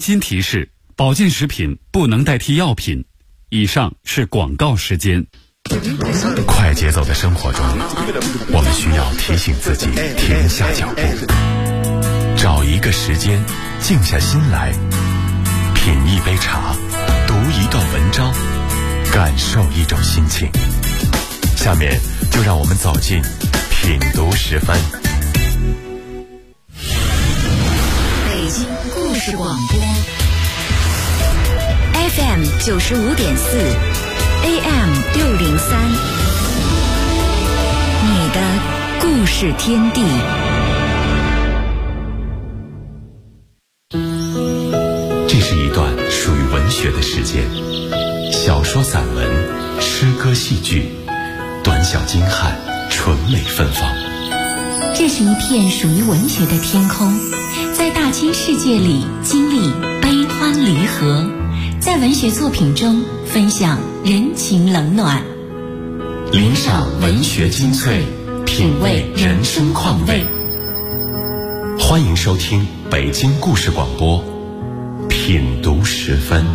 馨提示：保健食品不能代替药品。以上是广告时间。 快节奏的生活中，我们需要提醒自己停下脚步，找一个时间，静下心来，品一杯茶，读一段文章，感受一种心情。下面就让我们走进品读时分。 北京故事广播 FM 95.4 AM 603，你的故事天地。 这是一段属于文学的时间，小说、散文、诗歌、戏剧，短小精悍，纯美芬芳。 这是一片属于文学的天空，在大千世界里经历悲欢离合，在文学作品中分享人情冷暖， 领赏文学精粹，品味人生况味。欢迎收听北京故事广播品读时分。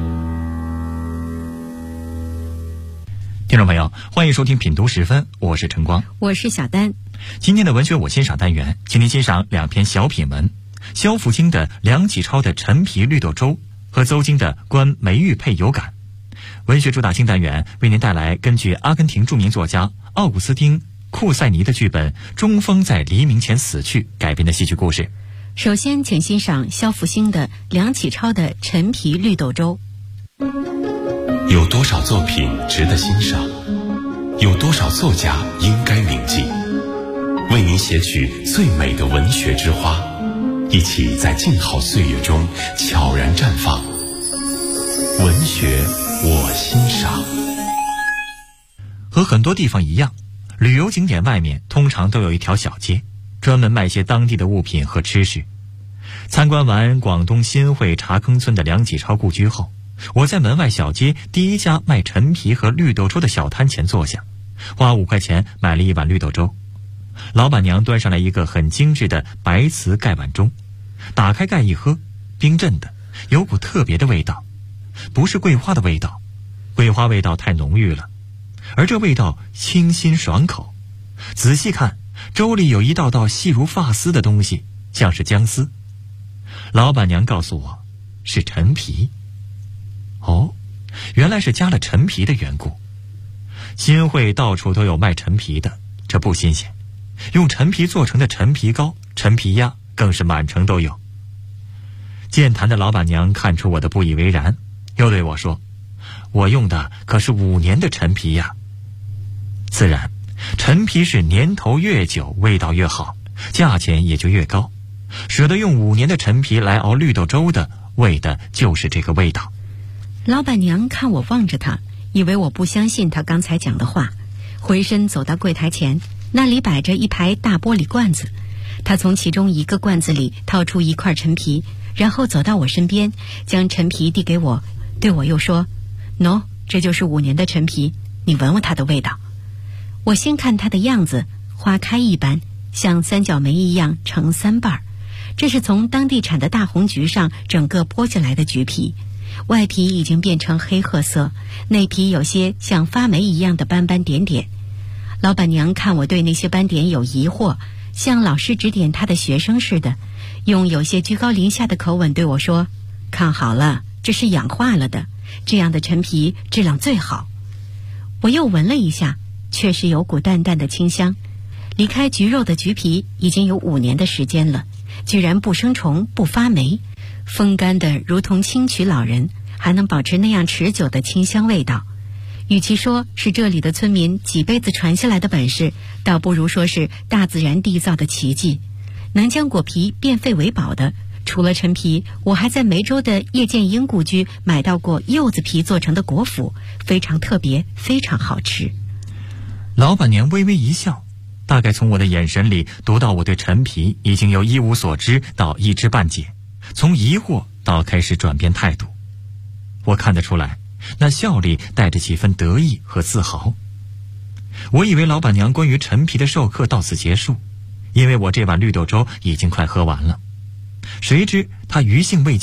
听众朋友，欢迎收听品读时分，我是晨光， 我是小丹。 今天的文学我欣赏单元，请您欣赏两篇小品文：萧福清的《梁启超的陈皮绿豆粥》和邹京的《观梅玉佩有感》。文学主打新单元为您带来根据阿根廷著名作家奥古斯丁·库塞尼的剧本《中风在黎明前死去》改编的戏剧故事。 首先请欣赏萧福清的《梁启超的陈皮绿豆粥》。 有多少作品值得欣赏？有多少作家应该铭记？为您写取最美的文学之花，一起在静好岁月中悄然绽放。文学我欣赏。 和很多地方一样，旅游景点外面通常都有一条小街，专门卖些当地的物品和吃食。参观完广东新会茶坑村的梁启超故居后，我在门外小街第一家卖陈皮和绿豆粥的小摊前坐下，花5块钱买了一碗绿豆粥。老板娘端上来一个很精致的白瓷盖碗盅，打开盖一喝，冰镇的，有股特别的味道，不是桂花的味道，桂花味道太浓郁了，而这味道清新爽口。仔细看，粥里有一道道细如发丝的东西，像是姜丝。老板娘告诉我是陈皮。哦，原来是加了陈皮的缘故。新会到处都有卖陈皮的，这不新鲜。用陈皮做成的陈皮糕、陈皮鸭更是满城都有。健谈的老板娘看出我的不以为然，又对我说：“我用的可是5年的陈皮呀。”自然，陈皮是年头越久，味道越好，价钱也就越高。舍得用5年的陈皮来熬绿豆粥的，为的就是这个味道。 老板娘看我望着她，以为我不相信她刚才讲的话，回身走到柜台前，那里摆着一排大玻璃罐子。她从其中一个罐子里掏出一块陈皮，然后走到我身边，将陈皮递给我，对我又说：“喏，这就是5年的陈皮，你闻闻它的味道。”我先看它的样子，花开一般，像三角梅一样成3瓣。这是从当地产的大红橘上整个剥下来的橘皮，外皮已经变成黑褐色，内皮有些像发霉一样的斑斑点点。老板娘看我对那些斑点有疑惑，像老师指点她的学生似的，用有些居高临下的口吻对我说：“看好了，这是氧化了的，这样的陈皮质量最好。”我又闻了一下，确实有股淡淡的清香。离开橘肉的橘皮已经有5年的时间了，居然不生虫不发霉，风干的如同清曲老人，还能保持那样持久的清香味道。与其说是这里的村民几辈子传下来的本事，倒不如说是大自然缔造的奇迹。能将果皮变废为宝的，除了陈皮，我还在梅州的叶剑英故居买到过柚子皮做成的果脯，非常特别，非常好吃。 老板娘微微一笑，大概从我的眼神里读到我对陈皮已经由一无所知到一知半解，从疑惑到开始转变态度。我看得出来，那笑里带着几分得意和自豪。我以为老板娘关于陈皮的授课到此结束，因为我这碗绿豆粥已经快喝完了。谁知她余兴未尽，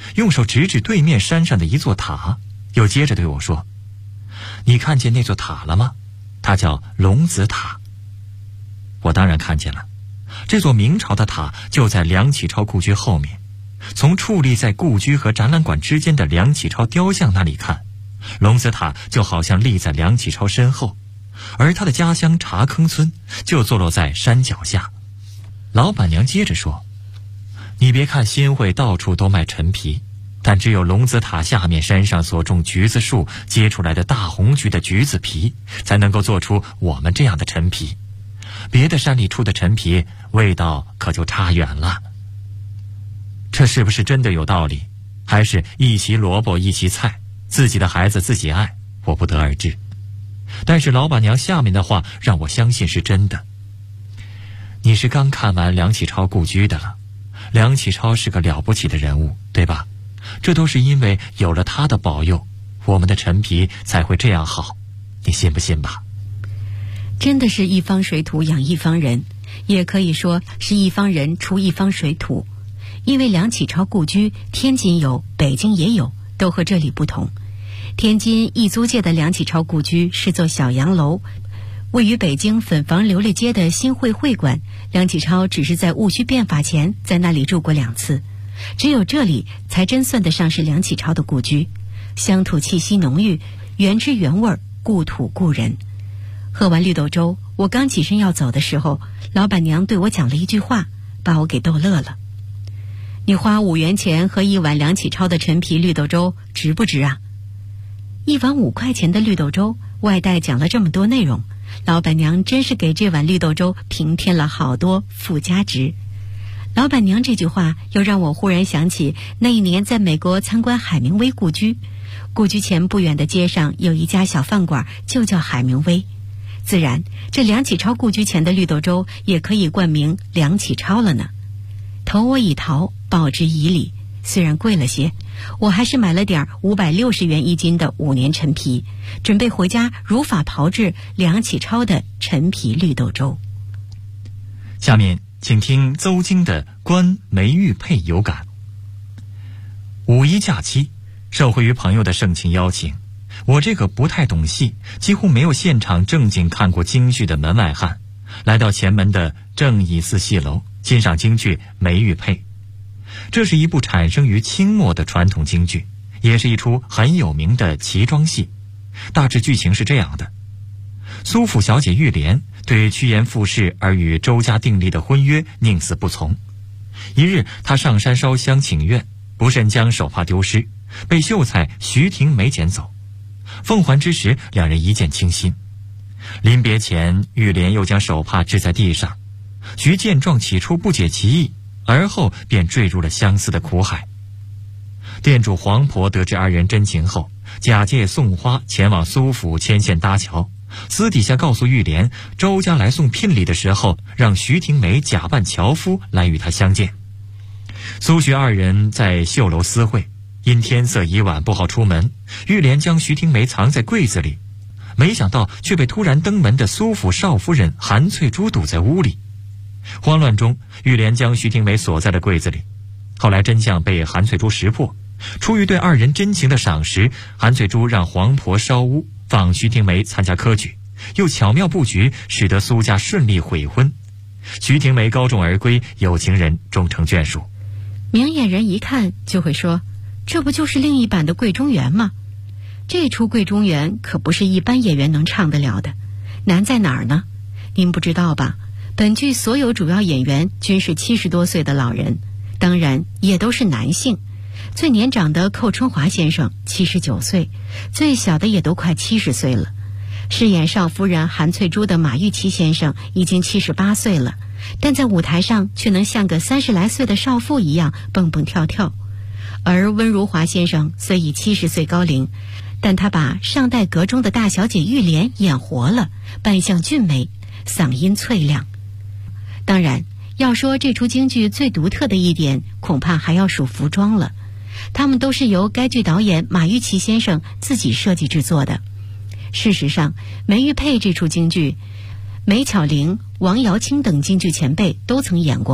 用手指指对面山上的一座塔，又接着对我说：“你看见那座塔了吗？它叫龙子塔。”我当然看见了，这座明朝的塔就在梁启超故居后面。从矗立在故居和展览馆之间的梁启超雕像那里看，龙子塔就好像立在梁启超身后，而他的家乡茶坑村就坐落在山脚下。老板娘接着说：“你别看新会到处都卖陈皮，但只有龙子塔下面山上所种橘子树结出来的大红橘的橘子皮，才能够做出我们这样的陈皮。别的山里出的陈皮，味道可就差远了。”这是不是真的有道理，还是一畦萝卜一畦菜，自己的孩子自己爱，我不得而知。但是老板娘下面的话让我相信是真的。你是刚看完梁启超故居的了，梁启超是个了不起的人物，对吧？这都是因为有了他的保佑，我们的陈皮才会这样好，你信不信吧？ 真的是一方水土养一方人，也可以说是一方人出一方水土。因为梁启超故居天津有，北京也有，都和这里不同。天津义租界的梁启超故居是座小洋楼，位于北京粉房琉璃街的新会会馆。梁启超只是在戊戌变法前在那里住过2次，只有这里才真算得上是梁启超的故居，乡土气息浓郁，原汁原味，故土故人。喝完绿豆粥，我刚起身要走的时候，老板娘对我讲了一句话，把我给逗乐了。你花5元钱喝一碗梁启超的陈皮绿豆粥，值不值啊？一碗5块钱的绿豆粥，外带讲了这么多内容，老板娘真是给这碗绿豆粥平添了好多附加值。老板娘这句话又让我忽然想起那一年在美国参观海明威故居，故居前不远的街上有一家小饭馆，就叫海明威。自然，这梁启超故居前的绿豆粥也可以冠名梁启超了呢。投我以桃，报之以李，虽然贵了些，我还是买了点560元1斤的5年陈皮，准备回家如法炮制梁启超的陈皮绿豆粥。 下面请听邹京的观梅玉佩有感。五一假期，受惠于朋友的盛情邀请，我这个不太懂戏，几乎没有现场正经看过京剧的门外汉，来到前门的正义寺戏楼欣赏京剧《梅玉佩》。这是一部产生于清末的传统京剧，也是一出很有名的奇装戏。大致剧情是这样的：苏府小姐玉莲对趋炎附势而与周家订立的婚约宁死不从。一日，她上山烧香请愿，不慎将手帕丢失，被秀才徐廷梅捡走。奉还之时，两人一见倾心。临别前，玉莲又将手帕掷在地上。徐见状，起初不解其意，而后便坠入了相思的苦海。店主黄婆得知二人真情后，假借送花前往苏府牵线搭桥，私底下告诉玉莲，周家来送聘礼的时候，让徐廷梅假扮樵夫来与他相见。苏徐二人在绣楼私会，因天色已晚不好出门，玉莲将徐廷梅藏在柜子里，没想到却被突然登门的苏府少夫人韩翠珠堵在屋里。慌乱中，玉莲将徐廷梅锁在了柜子里。后来真相被韩翠珠识破，出于对二人真情的赏识，韩翠珠让黄婆烧屋，放徐廷梅参加科举，又巧妙布局，使得苏家顺利悔婚。徐廷梅高中而归，有情人终成眷属。 明眼人一看就会说，这不就是另一版的桂中原吗？这出桂中原可不是一般演员能唱得了的，难在哪儿呢？您不知道吧？本剧所有主要演员均是70多岁的老人，当然也都是男性。最年长的寇春华先生79岁，最小的也都快70岁了。饰演少夫人韩翠珠的马玉琪先生已经78岁了，但在舞台上却能像个30来岁的少妇一样蹦蹦跳跳。而温如华先生虽已70岁高龄，但他把上代阁中的大小姐玉莲演活了，扮相俊美，嗓音脆亮。当然，要说这出京剧最独特的一点，恐怕还要数服装了。他们都是由该剧导演马玉琪先生自己设计制作的。事实上，《梅玉佩》这出京剧，梅巧玲、王瑶卿等京剧前辈都曾演过，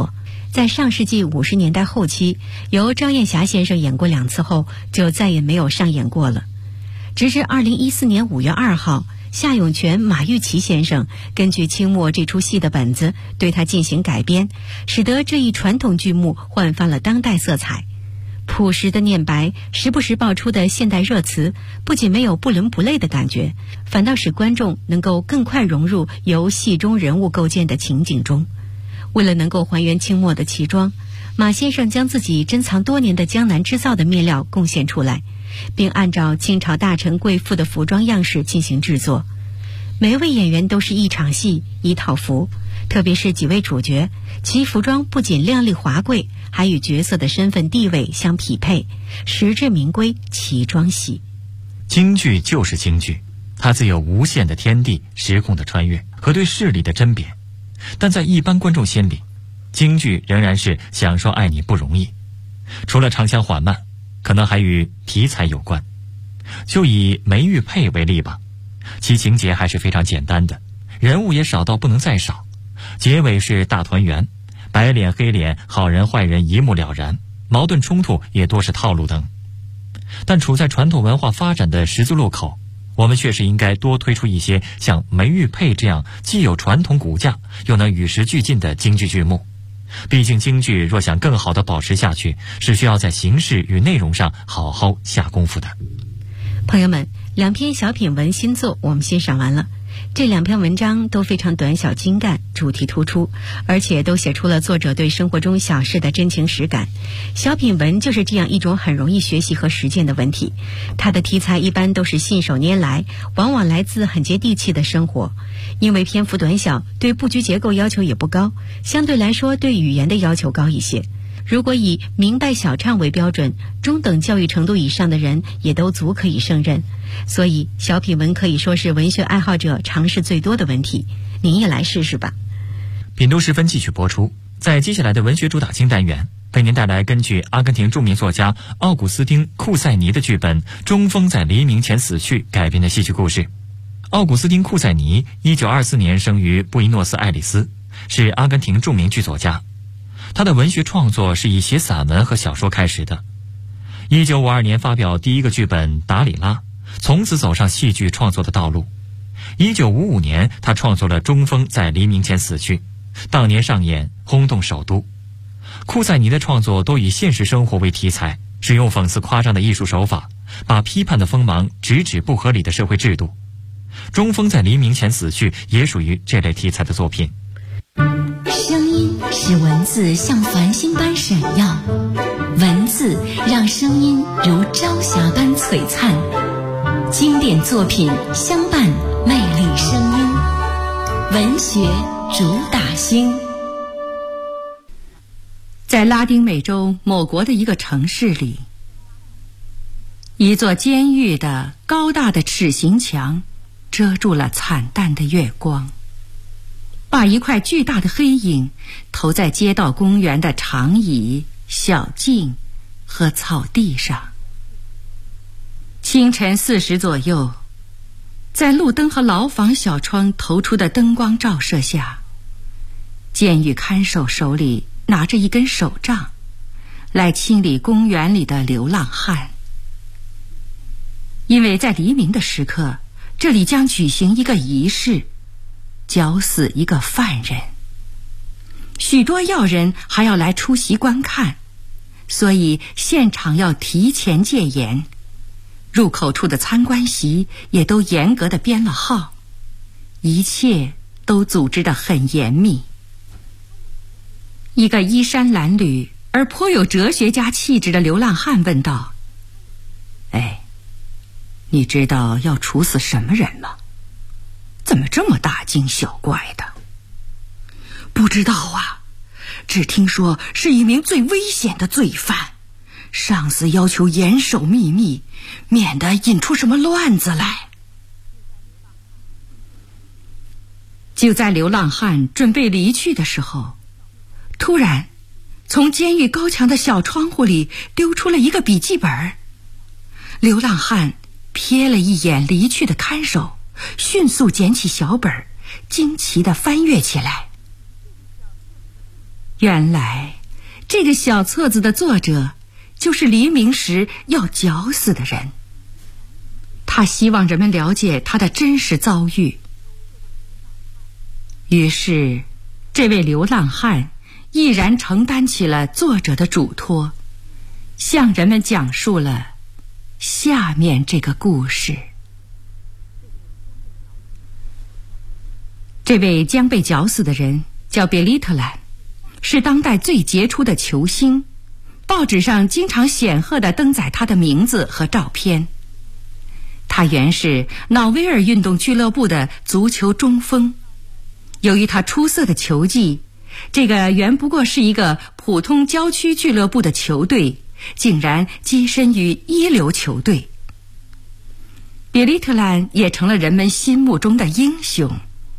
在上世纪50年代后期，由赵燕霞先生演过2次后，就再也没有上演过了。直至2014年5月2号，夏永泉、马玉琪先生根据清末这出戏的本子对它进行改编，使得这一传统剧目焕发了当代色彩。朴实的念白，时不时爆出的现代热词，不仅没有不伦不类的感觉，反倒使观众能够更快融入由戏中人物构建的情景中。为了能够还原清末的旗装，马先生将自己珍藏多年的江南织造的面料贡献出来，并按照清朝大臣贵妇的服装样式进行制作。每位演员都是一场戏一套服，特别是几位主角，其服装不仅亮丽华贵，还与角色的身份地位相匹配，实至名归旗装戏。 京剧就是京剧，它自有无限的天地、时空的穿越和对事理的甄别，但在一般观众心里，京剧仍然是想说爱你不容易。除了唱腔缓慢，可能还与题材有关。就以梅玉佩为例吧，其情节还是非常简单的，人物也少到不能再少，结尾是大团圆，白脸黑脸，好人坏人一目了然，矛盾冲突也多是套路等。但处在传统文化发展的十字路口，我们确实应该多推出一些像梅玉佩这样既有传统骨架又能与时俱进的京剧剧目。毕竟京剧若想更好地保持下去，是需要在形式与内容上好好下功夫的。 朋友们，2篇小品文新作我们欣赏完了。这2篇文章都非常短小精干，主题突出，而且都写出了作者对生活中小事的真情实感。小品文就是这样一种很容易学习和实践的文体，它的题材一般都是信手拈来，往往来自很接地气的生活。因为篇幅短小，对布局结构要求也不高，相对来说对语言的要求高一些。如果以明白小唱为标准，中等教育程度以上的人也都足可以胜任。所以小品文可以说是文学爱好者尝试最多的文体，您也来试试吧。 品读时分继续播出，在接下来的文学主打清单元，为您带来根据阿根廷著名作家奥古斯丁·库塞尼的剧本《中风在黎明前死去》改编的戏剧故事。奥古斯丁·库塞尼1924年生于布宜诺斯艾利斯，是阿根廷著名剧作家。他的文学创作是以写散文和小说开始的。1952年发表第一个剧本《达里拉》，从此走上戏剧创作的道路。1955年，他创作了《中风在黎明前死去》，当年上演，轰动首都。库塞尼的创作都以现实生活为题材，使用讽刺夸张的艺术手法，把批判的锋芒直指不合理的社会制度。《中风在黎明前死去》也属于这类题材的作品。 声音使文字像繁星般闪耀，文字让声音如朝霞般璀璨。经典作品相伴，魅力声音，文学主打星。 在拉丁美洲某国的一个城市里，一座监狱的高大的齿形墙遮住了惨淡的月光，把一块巨大的黑影投在街道公园的长椅、小径和草地上。清晨4时左右，在路灯和牢房小窗投出的灯光照射下，监狱看守手里拿着一根手杖，来清理公园里的流浪汉。因为在黎明的时刻，这里将举行一个仪式，绞死一个犯人。许多要人还要来出席观看，所以现场要提前戒严。入口处的参观席也都严格地编了号，一切都组织得很严密。一个衣衫褴褛而颇有哲学家气质的流浪汉问道：“哎，你知道要处死什么人吗？怎么这么大惊小怪的？”“不知道啊，只听说是一名最危险的罪犯，上司要求严守秘密，免得引出什么乱子来。”就在流浪汉准备离去的时候，突然从监狱高墙的小窗户里丢出了一个笔记本。流浪汉瞥了一眼离去的看守，迅速捡起小本，惊奇地翻阅起来。原来这个小册子的作者就是黎明时要绞死的人。他希望人们了解他的真实遭遇。于是，这位流浪汉毅然承担起了作者的嘱托，向人们讲述了下面这个故事。这位将被绞死的人叫别利特兰，是当代最杰出的球星，报纸上经常显赫地登载他的名字和照片。他原是瑙威尔运动俱乐部的足球中锋，由于他出色的球技，这个原不过是一个普通郊区俱乐部的球队，竟然跻身于一流球队。别利特兰也成了人们心目中的英雄。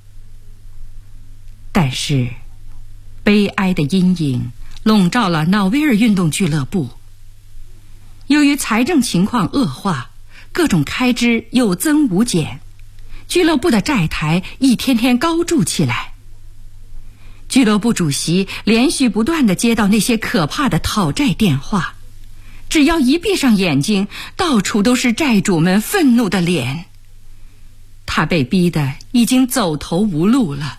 但是，悲哀的阴影笼罩了瑙威尔运动俱乐部。由于财政情况恶化，各种开支有增无减，俱乐部的债台一天天高筑起来。俱乐部主席连续不断地接到那些可怕的讨债电话，只要一闭上眼睛，到处都是债主们愤怒的脸。他被逼得已经走投无路了。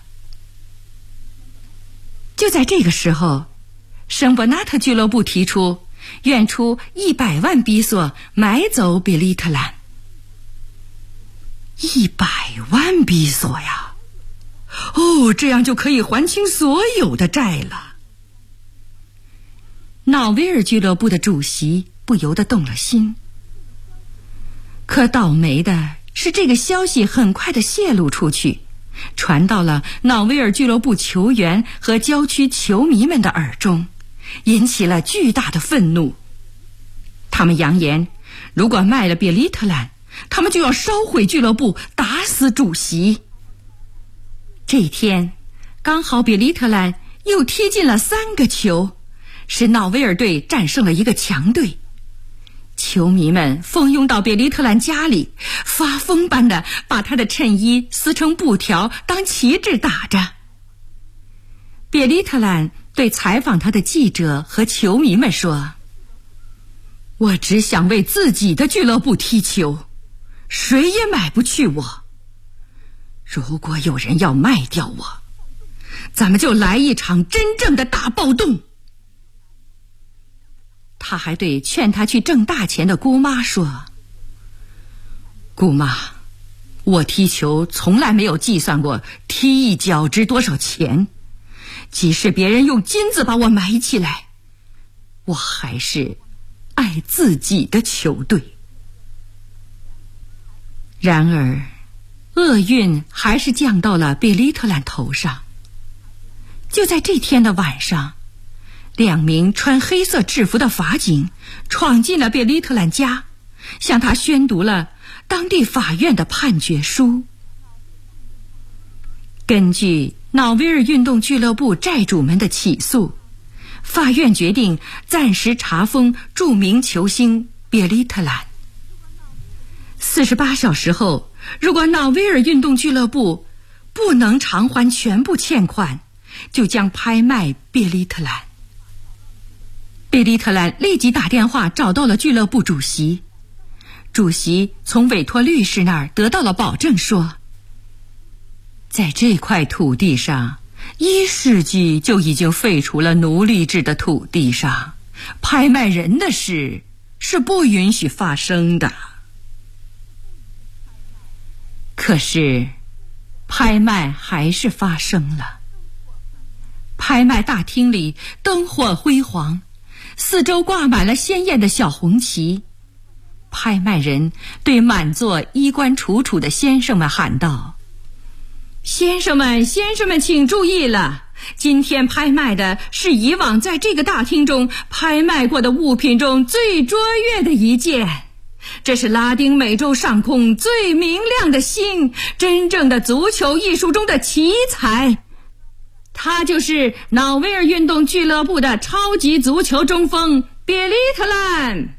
就在这个时候，圣伯纳特俱乐部提出愿出100万比索买走别利特兰。100万比索呀！这样就可以还清所有的债了。瑙威尔俱乐部的主席不由得动了心。可倒霉的是，这个消息很快地泄露出去，传到了瑙威尔俱乐部球员和郊区球迷们的耳中，引起了巨大的愤怒。他们扬言，如果卖了别利特兰，他们就要烧毁俱乐部，打死主席。这一天，刚好别利特兰又踢进了3个球，使瑙威尔队战胜了一个强队。球迷们蜂拥到别利特兰家里，发疯般的把他的衬衣撕成布条当旗帜打着。别利特兰对采访他的记者和球迷们说：“我只想为自己的俱乐部踢球，谁也买不去我。如果有人要卖掉我，咱们就来一场真正的大暴动。”他还对劝他去挣大钱的姑妈说：“姑妈，我踢球从来没有计算过踢一脚值多少钱，即使别人用金子把我埋起来，我还是爱自己的球队。”然而，厄运还是降到了别利特兰头上。就在这天的晚上，2名穿黑色制服的法警闯进了别利特兰家，向他宣读了当地法院的判决书。根据瑙威尔运动俱乐部债主们的起诉，法院决定暂时查封著名球星别利特兰。48小时后，如果瑙威尔运动俱乐部不能偿还全部欠款，就将拍卖别利特兰。别利特兰立即打电话找到了俱乐部主席，主席从委托律师那儿得到了保证，说在这块土地上1世纪就已经废除了奴隶制的土地上，拍卖人的事是不允许发生的。可是拍卖还是发生了。拍卖大厅里灯火辉煌，四周挂满了鲜艳的小红旗。拍卖人对满座衣冠楚楚的先生们喊道：“先生们，先生们，请注意了，今天拍卖的是以往在这个大厅中拍卖过的物品中最卓越的一件。这是拉丁美洲上空最明亮的星，真正的足球艺术中的奇才。他就是瑙威尔运动俱乐部的超级足球中锋别利特兰。”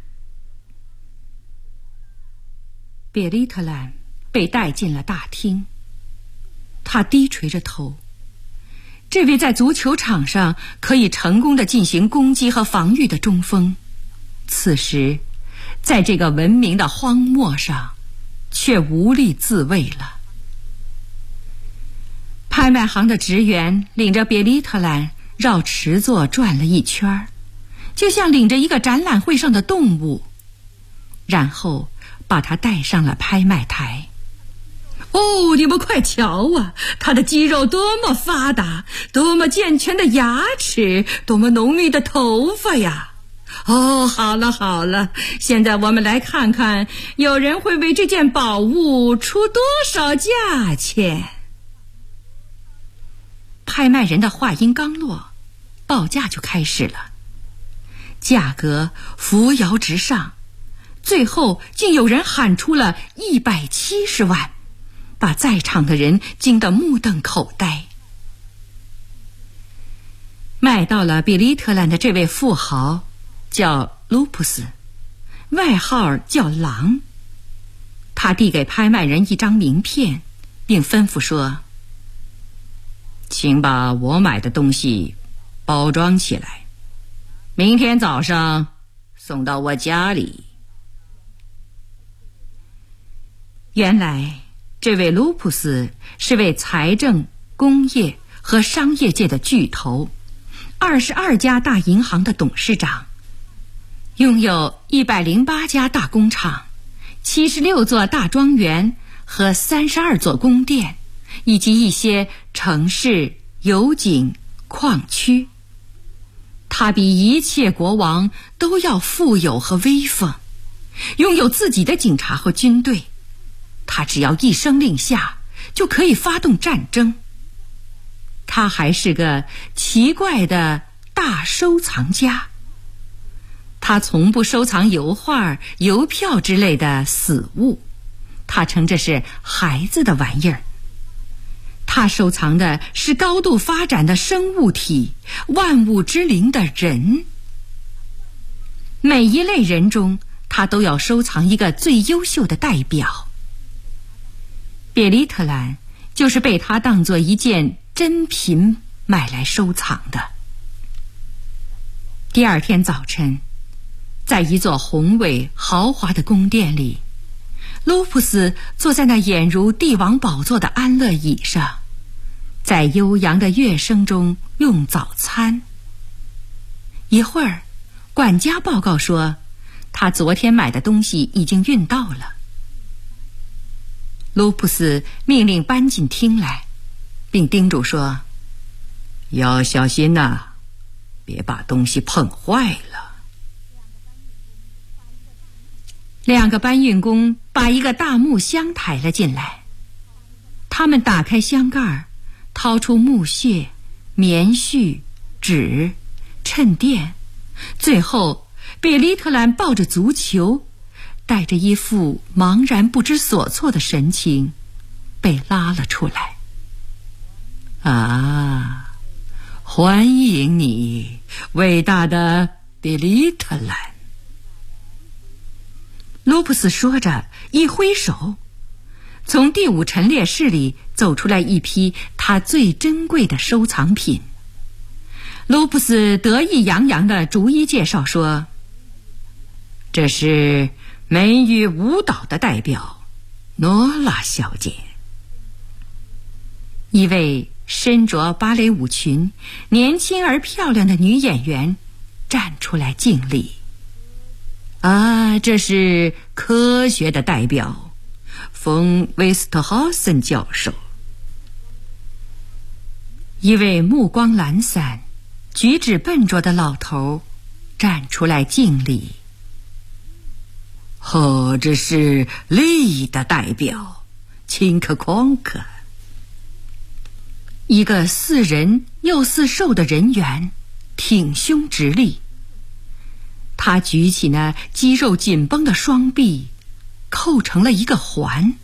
别利特兰被带进了大厅，他低垂着头。 这位在足球场上可以成功地进行攻击和防御的中锋，此时在这个文明的荒漠上却无力自卫了。拍卖行的职员领着别利特兰绕池座转了一圈，就像领着一个展览会上的动物，然后把他带上了拍卖台。哦，你们快瞧啊，他的肌肉多么发达，多么健全的牙齿，多么浓密的头发呀！哦，好了好了，现在我们来看看有人会为这件宝物出多少价钱。拍卖人的话音刚落，报价就开始了，价格扶摇直上，最后竟有人喊出了170万，把在场的人惊得目瞪口呆。卖到了比利特兰的这位富豪叫卢普斯，外号叫狼。他递给拍卖人一张名片，并吩咐说：请把我买的东西包装起来，明天早上送到我家里。原来这位卢普斯是位财政、工业和商业界的巨头，22家大银行的董事长，拥有108家大工厂、76座大庄园和32座宫殿，以及一些城市、油井、矿区。他比一切国王都要富有和威风，拥有自己的警察和军队。他只要一声令下，就可以发动战争。他还是个奇怪的大收藏家。他从不收藏油画、邮票之类的死物，他称这是孩子的玩意儿。他收藏的是高度发展的生物体，万物之灵的人。每一类人中，他都要收藏一个最优秀的代表。别利特兰就是被他当作一件珍品买来收藏的。第二天早晨，在一座宏伟豪华的宫殿里，卢普斯坐在那俨如帝王宝座的安乐椅上，在悠扬的乐声中用早餐。一会儿，管家报告说，他昨天买的东西已经运到了。卢普斯命令搬进厅来，并叮嘱说：要小心呐，别把东西碰坏了。2个搬运工把一个大木箱抬了进来，他们打开箱盖，掏出木屑、棉絮、纸、衬垫，最后比利特兰抱着足球，带着一副茫然不知所措的神情被拉了出来。啊，欢迎你，伟大的比利特兰。卢普斯说着一挥手，从第5陈列室里走出来一批他最珍贵的收藏品。卢普斯得意洋洋地逐一介绍说：这是美语舞蹈的代表诺拉小姐。一位身着芭蕾舞裙、年轻而漂亮的女演员站出来敬礼。啊，这是科学的代表冯威斯特豪森教授。一位目光懒散、举止笨拙的老头站出来敬礼。哦，这是力的代表钦克匡克。一个似人又似兽的人猿挺胸直立，他举起那肌肉紧绷的双臂，扣成了一个环。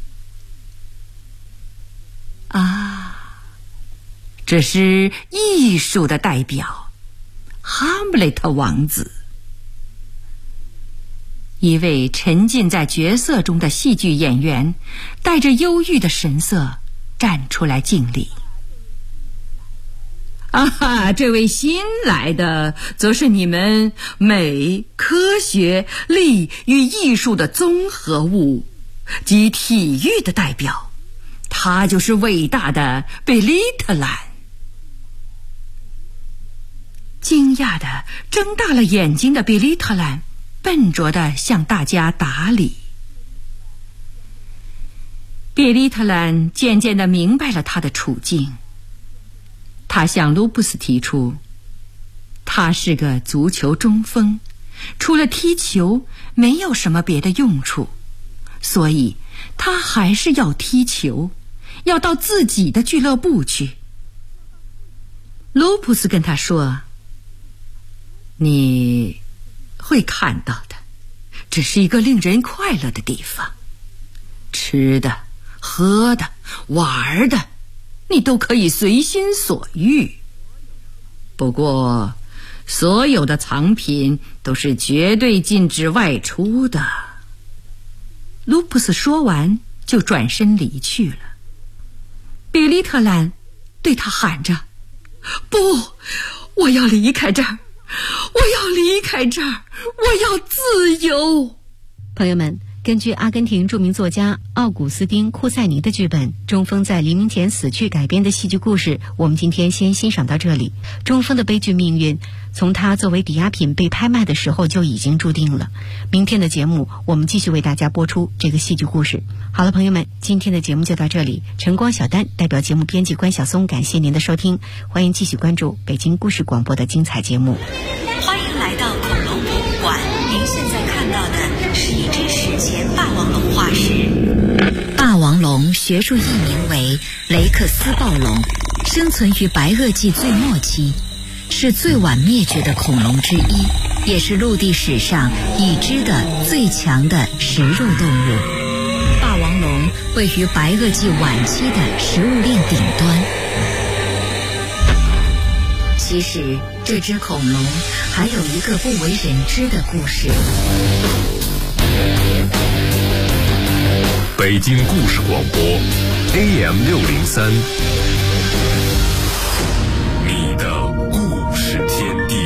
啊，这是艺术的代表哈姆雷特王子。一位沉浸在角色中的戏剧演员带着忧郁的神色站出来敬礼。 这位新来的则是你们美、科学、力与艺术的综合物，即体育的代表。他就是伟大的贝利特兰。惊讶地睁大了眼睛的贝利特兰笨拙地向大家打理。贝利特兰渐渐地明白了他的处境。他向卢普斯提出，他是个足球中锋，除了踢球没有什么别的用处，所以他还是要踢球，要到自己的俱乐部去。卢普斯跟他说，你会看到的，这是一个令人快乐的地方，吃的、喝的、玩的，你都可以随心所欲。不过所有的藏品都是绝对禁止外出的。卢普斯说完就转身离去了。比利特兰对他喊着，不，我要离开这儿，我要离开这儿，我要自由。 朋友们，根据阿根廷著名作家奥古斯丁·库塞尼的剧本《中锋在黎明前死去》改编的戏剧故事，我们今天先欣赏到这里。中锋的悲剧命运从他作为抵押品被拍卖的时候就已经注定了。明天的节目我们继续为大家播出这个戏剧故事。好了，朋友们，今天的节目就到这里。晨光小丹代表节目编辑关晓松，感谢您的收听，欢迎继续关注北京故事广播的精彩节目。 欢迎来到恐龙博物馆，您现在看到的是一只史前霸王龙化石。霸王龙学术译名为雷克斯暴龙，生存于白垩纪最末期，是最晚灭绝的恐龙之一，也是陆地史上已知的最强的食肉动物。霸王龙位于白垩纪晚期的食物链顶端。其实这只恐龙还有一个不为人知的故事。 北京故事广播 AM603， 你的故事天地。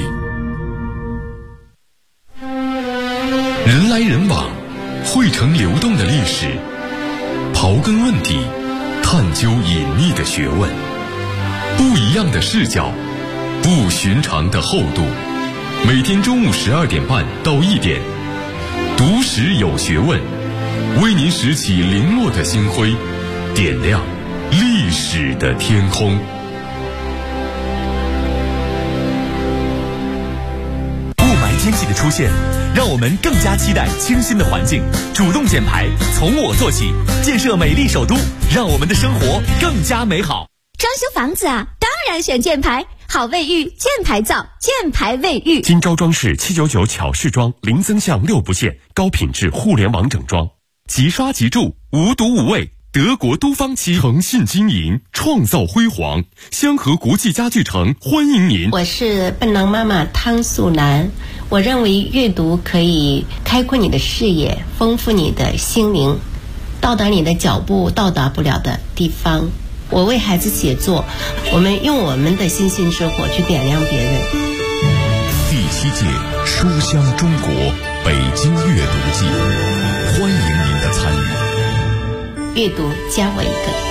人来人往，汇成流动的历史，刨根问底，探究隐秘的学问，不一样的视角，不寻常的厚度。每天中午12点半到1点，读史有学问，为您拾起零落的星辉，点亮历史的天空。 雾霾天气的出现，让我们更加期待清新的环境。主动减排，从我做起，建设美丽首都，让我们的生活更加美好。 装修房子啊，当然选建牌，好卫浴，建牌造，建牌卫浴。 金招装饰799巧饰装，零增项6不限，高品质互联网整装，即刷即住，无毒无味。德国都方漆，诚信经营，创造辉煌。香河国际家具城欢迎您。 我是笨狼妈妈汤素兰。我认为阅读可以开阔你的视野，丰富你的心灵，到达你的脚步到达不了的地方。我为孩子写作，我们用我们的星星之火去点亮别人。 第7届书香中国北京阅读季，欢迎您的参与。 阅读加我一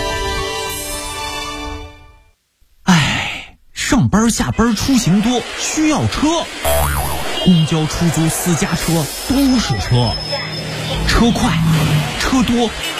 个。上班下班出行多，需要车，公交、出租、私家车都是车，车快车多